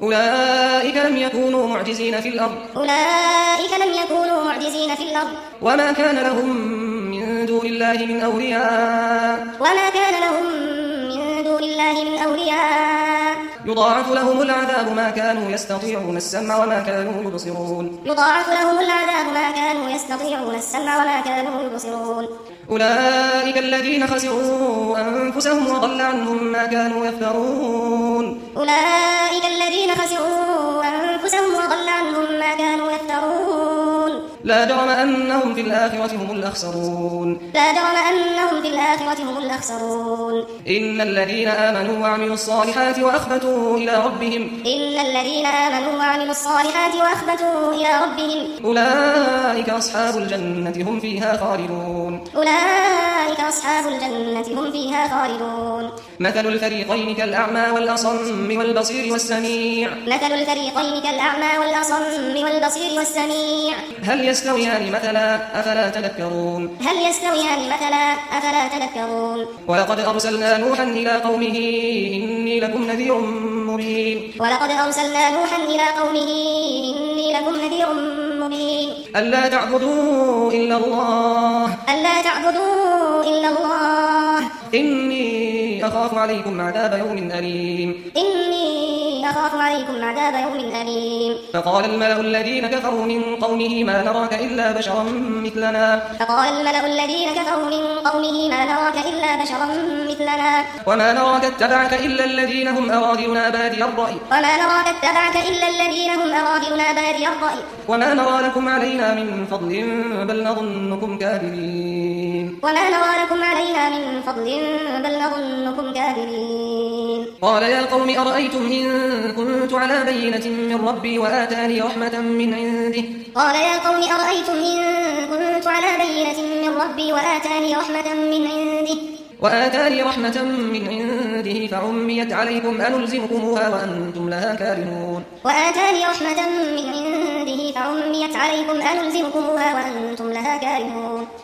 أولئك لم يكونوا معجزين في الأرض وما كان لهم من دون الله من أولياء يضاعف لهم العذاب ما كانوا يستطيعون السمع وما كانوا يبصرون أولئك الذين خسروا أنفسهم وضل عنهم ما كانوا يفترون لا جرم أنهم في الآخرة هم الأخسرون إن الذين آمنوا وعملوا الصالحات وأخبتوا إلى ربهم أولئك أصحاب الجنة هم فيها خالدون مثل الفريقين كالأعمى والأصم والبصير والسميع هل يستويان مثلا أفلا تذكرون ولقد أرسلنا نوحا إلى قومه إني لكم نذير مبين ألا تعبدوا إلا الله إني أخاف عليكم عذاب يوم أليم فقال الملأ الذين كفروا من قومه ما نراك إلا بشرا مثلنا وما نراك اتبعك إلا الذين هم أراذلنا بادي الرأي وما نرى لكم علينا من فضل بل نظنكم كاذبين قال يا قوم أرأيتم إن كنت على بينة من ربي وآتاني رحمة من عنده فعميت عليكم أنلزمكموها وأنتم لها كارهون